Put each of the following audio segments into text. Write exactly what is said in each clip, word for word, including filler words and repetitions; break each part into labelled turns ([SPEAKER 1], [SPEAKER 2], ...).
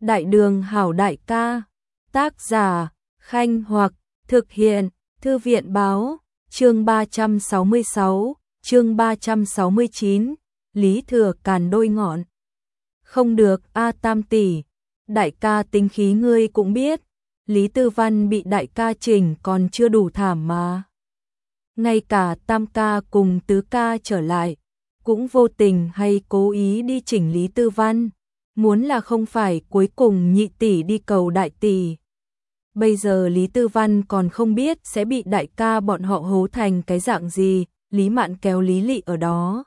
[SPEAKER 1] Đại đường hảo đại ca. Tác giả Khanh Hoặc. Thực hiện Thư viện Báo. Chương ba trăm sáu mươi sáu, chương ba trăm sáu mươi chín, Lý Thừa Càn đôi ngọn. Không được a Tam tỷ, đại ca tính khí ngươi cũng biết, Lý Tư Văn bị đại ca chỉnh còn chưa đủ thảm mà. Ngay cả Tam ca cùng Tứ ca trở lại, cũng vô tình hay cố ý đi chỉnh Lý Tư Văn, muốn là không phải cuối cùng nhị tỷ đi cầu đại tỷ. Bây giờ Lý Tư Văn còn không biết sẽ bị đại ca bọn họ hố thành cái dạng gì, Lý Mạn kéo Lý Lị ở đó.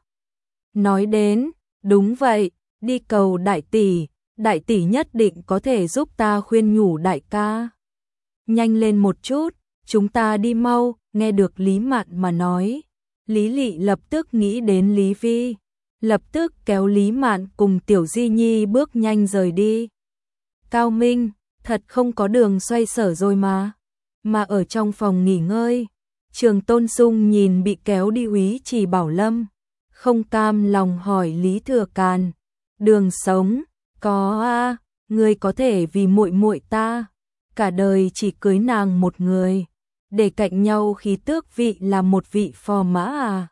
[SPEAKER 1] Nói đến, đúng vậy, đi cầu đại tỷ, đại tỷ nhất định có thể giúp ta khuyên nhủ đại ca. Nhanh lên một chút, chúng ta đi mau, nghe được Lý Mạn mà nói. Lý Lị lập tức nghĩ đến Lý Vi, lập tức kéo Lý Mạn cùng Tiểu Di Nhi bước nhanh rời đi. Cao Minh, thật không có đường xoay sở rồi mà. Mà ở trong phòng nghỉ ngơi, Trường Tôn Sung nhìn bị kéo đi Úy Trì Bảo Lâm, không cam lòng hỏi Lý Thừa Càn, đường sống, có a, à, ngươi có thể vì muội muội ta, cả đời chỉ cưới nàng một người, để cạnh nhau khí tước vị là một vị phò mã à?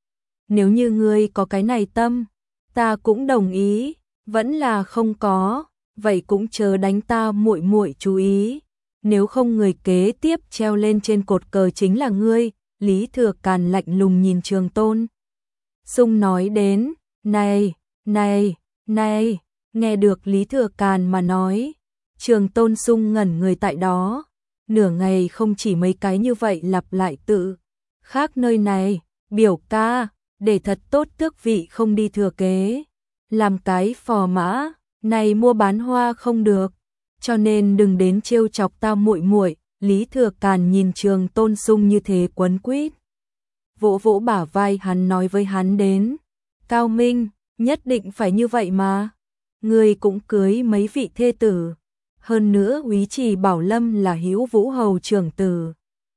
[SPEAKER 1] Nếu như ngươi có cái này tâm, ta cũng đồng ý, vẫn là không có, vậy cũng chớ đánh ta muội muội chú ý, nếu không người kế tiếp treo lên trên cột cờ chính là ngươi. Lý Thừa Càn lạnh lùng nhìn Trường Tôn Sung nói đến, này, này, này, nghe được Lý Thừa Càn mà nói, Trường Tôn Sung ngẩn người tại đó, nửa ngày không chỉ mấy cái như vậy lặp lại tự, khác nơi này, biểu ca, để thật tốt tước vị không đi thừa kế, làm cái phò mã, này mua bán hoa không được, cho nên đừng đến trêu chọc ta muội muội. Lý Thừa Càn nhìn Trường Tôn Sung như thế quấn quýt, vỗ vỗ bả vai hắn nói với hắn đến, Cao Minh, nhất định phải như vậy mà, ngươi cũng cưới mấy vị thê tử, hơn nữa Úy Trì Bảo Lâm là Hữu Vũ hầu trưởng tử,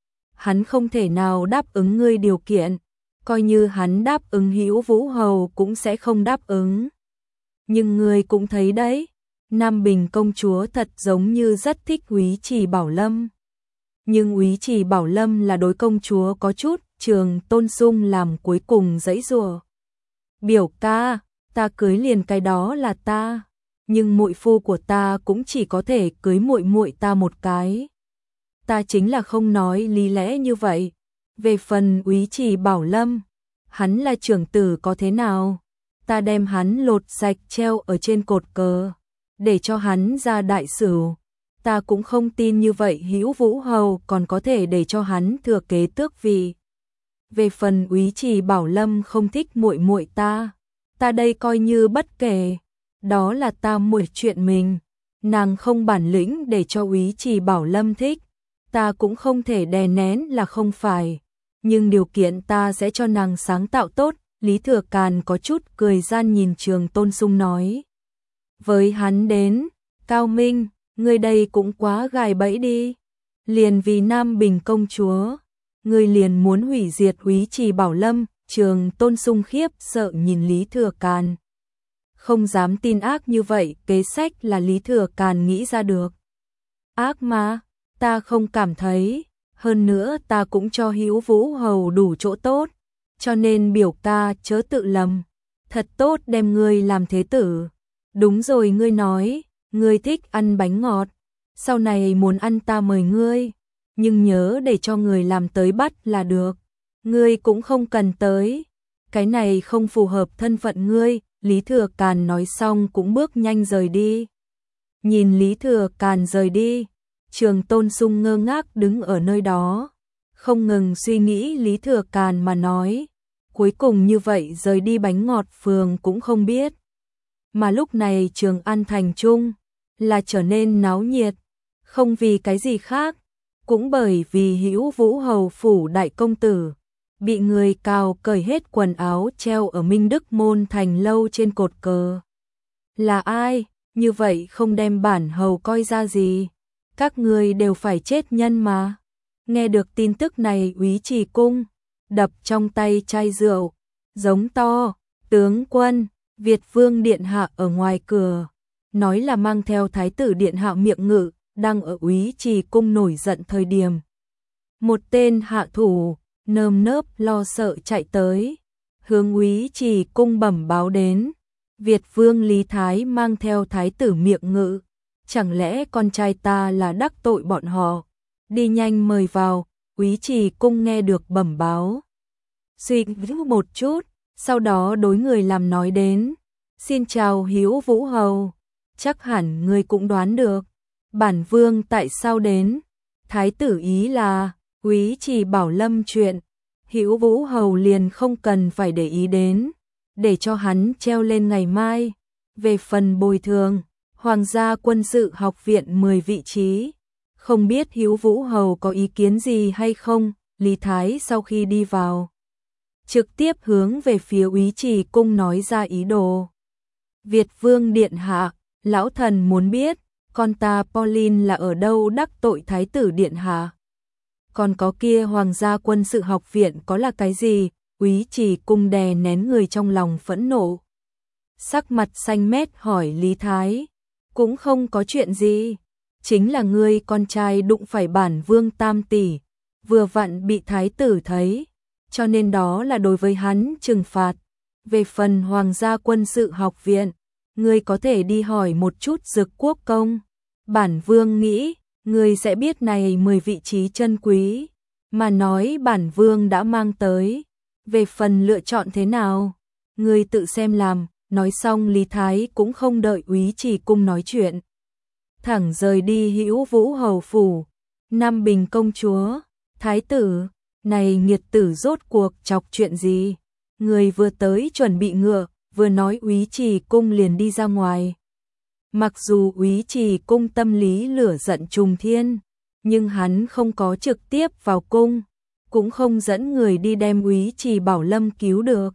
[SPEAKER 1] hắn không thể nào đáp ứng ngươi điều kiện, coi như hắn đáp ứng Hữu Vũ hầu cũng sẽ không đáp ứng. Nhưng ngươi cũng thấy đấy, Nam Bình công chúa thật giống như rất thích Úy Trì Bảo Lâm. Nhưng Úy Trì Bảo Lâm là đối công chúa có chút, Trường Tôn Sung làm cuối cùng giãy giụa. Biểu ca, ta cưới liền cái đó là ta, nhưng muội phu của ta cũng chỉ có thể cưới muội muội ta một cái. Ta chính là không nói lý lẽ như vậy. Về phần Úy Trì Bảo Lâm, hắn là trưởng tử có thế nào? Ta đem hắn lột sạch treo ở trên cột cờ, để cho hắn ra đại sửu. Ta cũng không tin như vậy Hữu Vũ hầu còn có thể để cho hắn thừa kế tước vị. Về phần Úy Trì Bảo Lâm không thích muội muội ta, ta đây coi như bất kể, đó là ta muội chuyện mình, nàng không bản lĩnh để cho Úy Trì Bảo Lâm thích, ta cũng không thể đè nén là không phải, nhưng điều kiện ta sẽ cho nàng sáng tạo tốt. Lý Thừa Càn có chút cười gian nhìn Trường Tôn Sung nói với hắn đến, Cao Minh, ngươi đây cũng quá gài bẫy đi, liền vì Nam Bình công chúa, ngươi liền muốn hủy diệt Úy Trì Bảo Lâm. Trường Tôn Sung khiếp sợ nhìn Lý Thừa Càn, không dám tin ác như vậy kế sách là Lý Thừa Càn nghĩ ra được. Ác mà, ta không cảm thấy, hơn nữa ta cũng cho Hữu Vũ hầu đủ chỗ tốt, cho nên biểu ca chớ tự lầm, thật tốt đem ngươi làm thế tử. Đúng rồi, ngươi nói, ngươi thích ăn bánh ngọt, sau này muốn ăn ta mời ngươi, nhưng nhớ để cho người làm tới bắt là được, ngươi cũng không cần tới, cái này không phù hợp thân phận ngươi. Lý Thừa Càn nói xong cũng bước nhanh rời đi. Nhìn Lý Thừa Càn rời đi, Trường Tôn Sung ngơ ngác đứng ở nơi đó, không ngừng suy nghĩ Lý Thừa Càn mà nói, cuối cùng như vậy rời đi bánh ngọt phường cũng không biết. Mà lúc này Trường An thành trung là trở nên náo nhiệt, không vì cái gì khác, cũng bởi vì Hữu Vũ hầu phủ đại công tử bị người cào cởi hết quần áo treo ở Minh Đức môn thành lâu trên cột cờ. Là ai? Như vậy không đem bản hầu coi ra gì? Các người đều phải chết nhân mà. Nghe được tin tức này, Úy Trì cung đập trong tay chai rượu, giống to, tướng quân, Việt Vương điện hạ ở ngoài cửa, nói là mang theo thái tử điện hạ Miệng Ngự, đang ở Úy Trì cung nổi giận thời điểm. Một tên hạ thủ, nơm nớp lo sợ chạy tới, hướng Úy Trì cung bẩm báo đến. Việt vương Lý Thái mang theo thái tử Miệng Ngự, chẳng lẽ con trai ta là đắc tội bọn họ, đi nhanh mời vào. Úy Trì cung nghe được bẩm báo, suy nghĩ một chút, sau đó đối người làm nói đến, xin chào Hiếu Vũ Hầu, chắc hẳn người cũng đoán được, bản vương tại sao đến, thái tử ý là, Úy Trì bảo Lâm chuyện, Hiếu Vũ Hầu liền không cần phải để ý đến, để cho hắn treo lên ngày mai, về phần bồi thường, Hoàng gia quân sự học viện mười vị trí. Không biết Hiếu Vũ Hầu có ý kiến gì hay không, Lý Thái sau khi đi vào, trực tiếp hướng về phía Úy Trì cung nói ra ý đồ. Việt vương điện hạ, lão thần muốn biết, con ta Pauline là ở đâu đắc tội thái tử điện hạ. Còn có kia Hoàng gia quân sự học viện có là cái gì, Úy Trì cung đè nén người trong lòng phẫn nộ. Sắc mặt xanh mét hỏi Lý Thái, cũng không có chuyện gì. Chính là ngươi con trai đụng phải bản vương tam tỷ, vừa vặn bị thái tử thấy, cho nên đó là đối với hắn trừng phạt. Về phần Hoàng gia quân sự học viện, ngươi có thể đi hỏi một chút Dực Quốc công. Bản vương nghĩ, ngươi sẽ biết này mười vị trí chân quý, mà nói bản vương đã mang tới. Về phần lựa chọn thế nào, ngươi tự xem làm. Nói xong Lý Thái cũng không đợi Úy Trì cung nói chuyện, thẳng rời đi Hữu Vũ hầu phủ. Nam Bình công chúa, thái tử, này nghiệt tử rốt cuộc chọc chuyện gì? Người vừa tới chuẩn bị ngựa, vừa nói Úy Trì cung liền đi ra ngoài. Mặc dù Úy Trì cung tâm lý lửa giận trùng thiên, nhưng hắn không có trực tiếp vào cung, cũng không dẫn người đi đem Úy Trì Bảo Lâm cứu được,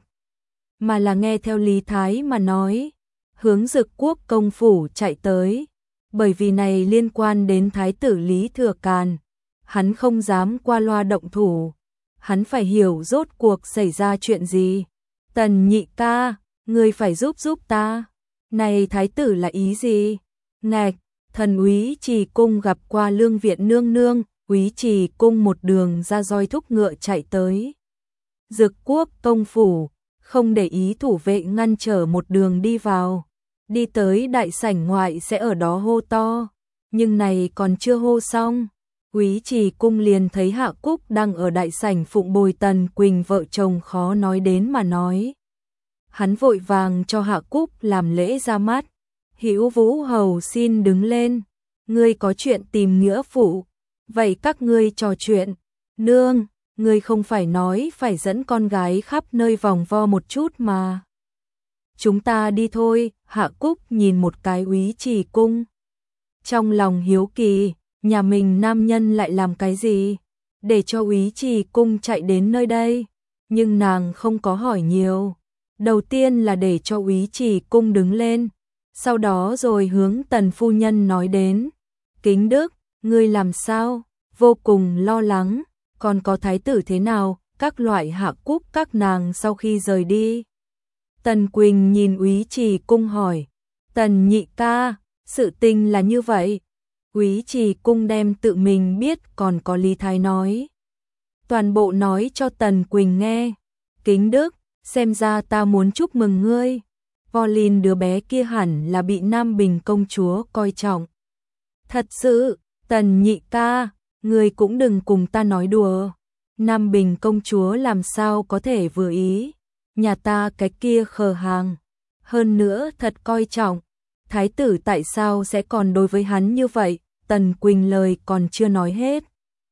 [SPEAKER 1] mà là nghe theo Lý Thái mà nói, hướng Dực Quốc công phủ chạy tới. Bởi vì này liên quan đến thái tử Lý Thừa Càn, hắn không dám qua loa động thủ, hắn phải hiểu rốt cuộc xảy ra chuyện gì. Tần nhị ca, ngươi phải giúp giúp ta, này thái tử là ý gì? Ngạch, thần Úy Trì cung gặp qua Lương Viện nương nương. Úy Trì cung một đường ra roi thúc ngựa chạy tới Dực Quốc công phủ, không để ý thủ vệ ngăn trở một đường đi vào. Đi tới đại sảnh ngoại sẽ ở đó hô to, nhưng này còn chưa hô xong, Úy Trì cung liền thấy Hạ Cúc đang ở đại sảnh phụng bồi Tần Quỳnh vợ chồng khó nói đến mà nói. Hắn vội vàng cho Hạ Cúc làm lễ ra mắt. Hữu Vũ hầu xin đứng lên, ngươi có chuyện tìm nghĩa phụ, vậy các ngươi trò chuyện. Nương, ngươi không phải nói phải dẫn con gái khắp nơi vòng vo một chút mà. Chúng ta đi thôi. Hạ Cúc nhìn một cái Úy Trì cung, trong lòng hiếu kỳ, nhà mình nam nhân lại làm cái gì để cho Úy Trì cung chạy đến nơi đây, nhưng nàng không có hỏi nhiều. Đầu tiên là để cho Úy Trì cung đứng lên, sau đó rồi hướng Tần phu nhân nói đến, Kính Đức, ngươi làm sao? Vô cùng lo lắng, còn có thái tử thế nào? Các loại. Hạ Cúc các nàng sau khi rời đi, Tần Quỳnh nhìn Úy Trì cung hỏi, Tần nhị ca, sự tình là như vậy. Úy Trì cung đem tự mình biết còn có Lý Thái nói, toàn bộ nói cho Tần Quỳnh nghe. Kính Đức, xem ra ta muốn chúc mừng ngươi, Pauline đứa bé kia hẳn là bị Nam Bình công chúa coi trọng. Thật sự, Tần nhị ca, ngươi cũng đừng cùng ta nói đùa, Nam Bình công chúa làm sao có thể vừa ý, nhà ta cái kia khờ hàng, hơn nữa thật coi trọng, thái tử tại sao sẽ còn đối với hắn như vậy? Tần Quỳnh lời còn chưa nói hết,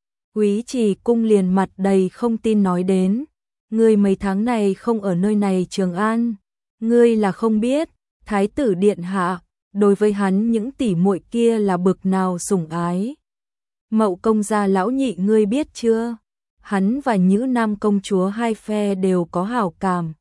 [SPEAKER 1] Úy Trì cung liền mặt đầy không tin nói đến, ngươi mấy tháng này không ở nơi này Trường An, ngươi là không biết, thái tử điện hạ đối với hắn những tỷ muội kia là bực nào sủng ái. Mậu công gia lão nhị ngươi biết chưa? Hắn và Nhữ Nam công chúa hai phe đều có hảo cảm.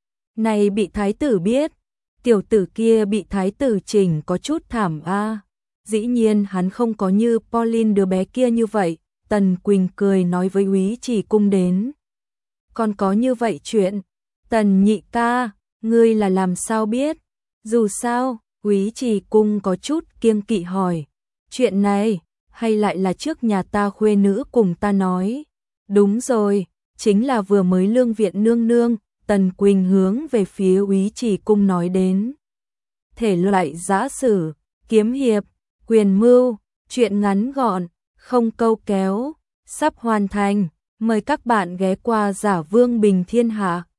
[SPEAKER 1] Này bị thái tử biết, tiểu tử kia bị thái tử chỉnh có chút thảm a. Dĩ nhiên hắn không có như Pauline đứa bé kia như vậy. Tần Quỳnh cười nói với Úy Trì cung đến, còn có như vậy chuyện? Tần nhị ca, ngươi là làm sao biết? Dù sao, Úy Trì Cung có chút kiêng kỵ hỏi, chuyện này, hay lại là trước nhà ta khuê nữ cùng ta nói? Đúng rồi, chính là vừa mới Lương Viện nương nương. Tần Quỳnh hướng về phía Úy Trì Cung nói đến. Thể loại giã sử, kiếm hiệp, quyền mưu, chuyện ngắn gọn, không câu kéo, sắp hoàn thành. Mời các bạn ghé qua Giả Vương Bình Thiên Hạ.